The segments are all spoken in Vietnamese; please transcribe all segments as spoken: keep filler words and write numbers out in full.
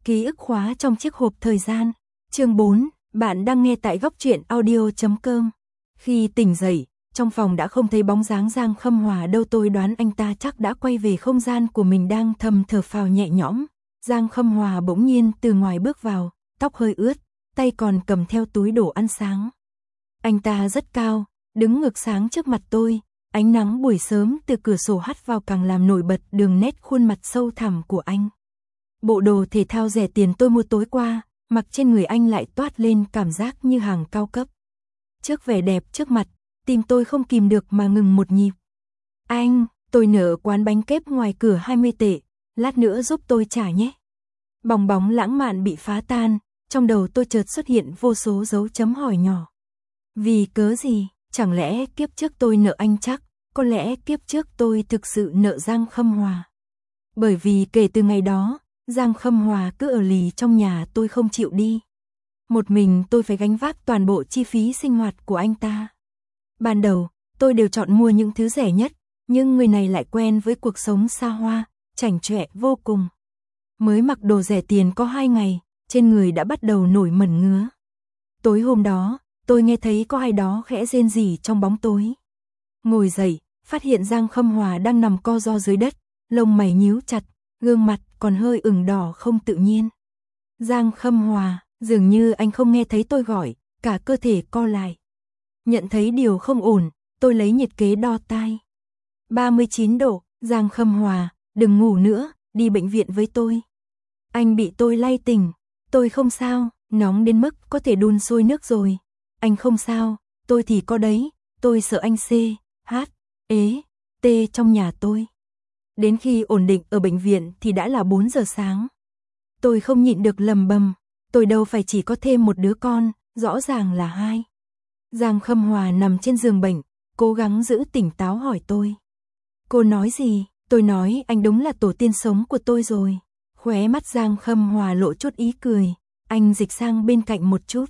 Ký ức khóa trong chiếc hộp thời gian. Chương bốn, bạn đang nghe tại góc truyện audio chấm com. Khi tỉnh dậy, trong phòng đã không thấy bóng dáng Giang Khâm Hòa đâu, tôi đoán anh ta chắc đã quay về không gian của mình, đang thầm thở phào nhẹ nhõm. Giang Khâm Hòa bỗng nhiên từ ngoài bước vào, tóc hơi ướt, tay còn cầm theo túi đồ ăn sáng. Anh ta rất cao, đứng ngược sáng trước mặt tôi, ánh nắng buổi sớm từ cửa sổ hắt vào càng làm nổi bật đường nét khuôn mặt sâu thẳm của anh. Bộ đồ thể thao rẻ tiền tôi mua tối qua, mặc trên người anh lại toát lên cảm giác như hàng cao cấp. Trước vẻ đẹp trước mặt, tim tôi không kìm được mà ngừng một nhịp. Anh, tôi nợ quán bánh kép ngoài cửa hai mươi tệ, lát nữa giúp tôi trả nhé. Bong bóng lãng mạn bị phá tan, trong đầu tôi chợt xuất hiện vô số dấu chấm hỏi nhỏ. Vì cớ gì, chẳng lẽ kiếp trước tôi nợ anh chắc, có lẽ kiếp trước tôi thực sự nợ Giang Khâm Hòa. Bởi vì kể từ ngày đó, Giang Khâm Hòa cứ ở lì trong nhà tôi không chịu đi. Một mình tôi phải gánh vác toàn bộ chi phí sinh hoạt của anh ta. Ban đầu, tôi đều chọn mua những thứ rẻ nhất, nhưng người này lại quen với cuộc sống xa hoa, chảnh chọe vô cùng. Mới mặc đồ rẻ tiền có hai ngày, trên người đã bắt đầu nổi mẩn ngứa. Tối hôm đó, tôi nghe thấy có ai đó khẽ rên rỉ trong bóng tối. Ngồi dậy, phát hiện Giang Khâm Hòa đang nằm co ro dưới đất, lông mày nhíu chặt, gương mặt còn hơi ửng đỏ không tự nhiên. Giang Khâm Hòa, dường như anh không nghe thấy tôi gọi, cả cơ thể co lại. Nhận thấy điều không ổn, tôi lấy nhiệt kế đo tai. ba mươi chín độ, Giang Khâm Hòa, đừng ngủ nữa, đi bệnh viện với tôi. Anh bị tôi lay tỉnh, tôi không sao, nóng đến mức có thể đun sôi nước rồi. Anh không sao, tôi thì có đấy, tôi sợ anh C, H, ế, T trong nhà tôi. Đến khi ổn định ở bệnh viện thì đã là bốn giờ sáng. Tôi không nhịn được lầm bầm, tôi đâu phải chỉ có thêm một đứa con, rõ ràng là hai. Giang Khâm Hòa nằm trên giường bệnh, cố gắng giữ tỉnh táo hỏi tôi. Cô nói gì? Tôi nói anh đúng là tổ tiên sống của tôi rồi. Khóe mắt Giang Khâm Hòa lộ chút ý cười, anh dịch sang bên cạnh một chút.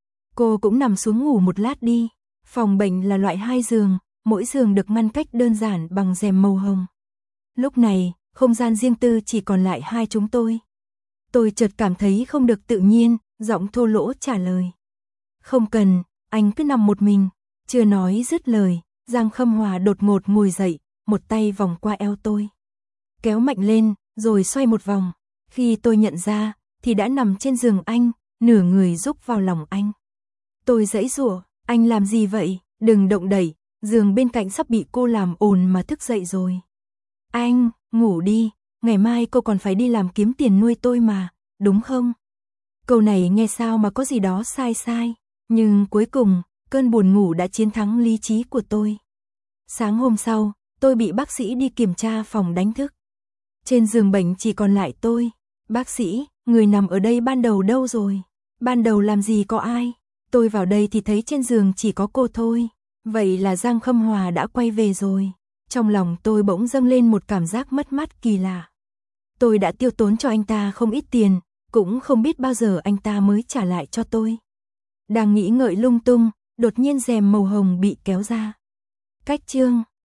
Cô cũng nằm xuống ngủ một lát đi. Phòng bệnh là loại hai giường, mỗi giường được ngăn cách đơn giản bằng rèm màu hồng. Lúc này, không gian riêng tư chỉ còn lại hai chúng tôi. Tôi chợt cảm thấy không được tự nhiên, giọng thô lỗ trả lời. Không cần, anh cứ nằm một mình. Chưa nói dứt lời, Giang Khâm Hòa đột ngột ngồi dậy, một tay vòng qua eo tôi. Kéo mạnh lên, rồi xoay một vòng. Khi tôi nhận ra, thì đã nằm trên giường anh, nửa người rúc vào lòng anh. Tôi giãy giụa, anh làm gì vậy? Đừng động đậy, giường bên cạnh sắp bị cô làm ồn mà thức dậy rồi. Anh, ngủ đi, ngày mai cô còn phải đi làm kiếm tiền nuôi tôi mà, đúng không? Câu này nghe sao mà có gì đó sai sai, nhưng cuối cùng, cơn buồn ngủ đã chiến thắng lý trí của tôi. Sáng hôm sau, tôi bị bác sĩ đi kiểm tra phòng đánh thức. Trên giường bệnh chỉ còn lại tôi. Bác sĩ, người nằm ở đây ban đầu đâu rồi? Ban đầu làm gì có ai? Tôi vào đây thì thấy trên giường chỉ có cô thôi. Vậy là Giang Khâm Hòa đã quay về rồi. Trong lòng tôi bỗng dâng lên một cảm giác mất mát kỳ lạ. Tôi đã tiêu tốn cho anh ta không ít tiền, cũng không biết bao giờ anh ta mới trả lại cho tôi. Đang nghĩ ngợi lung tung, đột nhiên rèm màu hồng bị kéo ra. Cách chương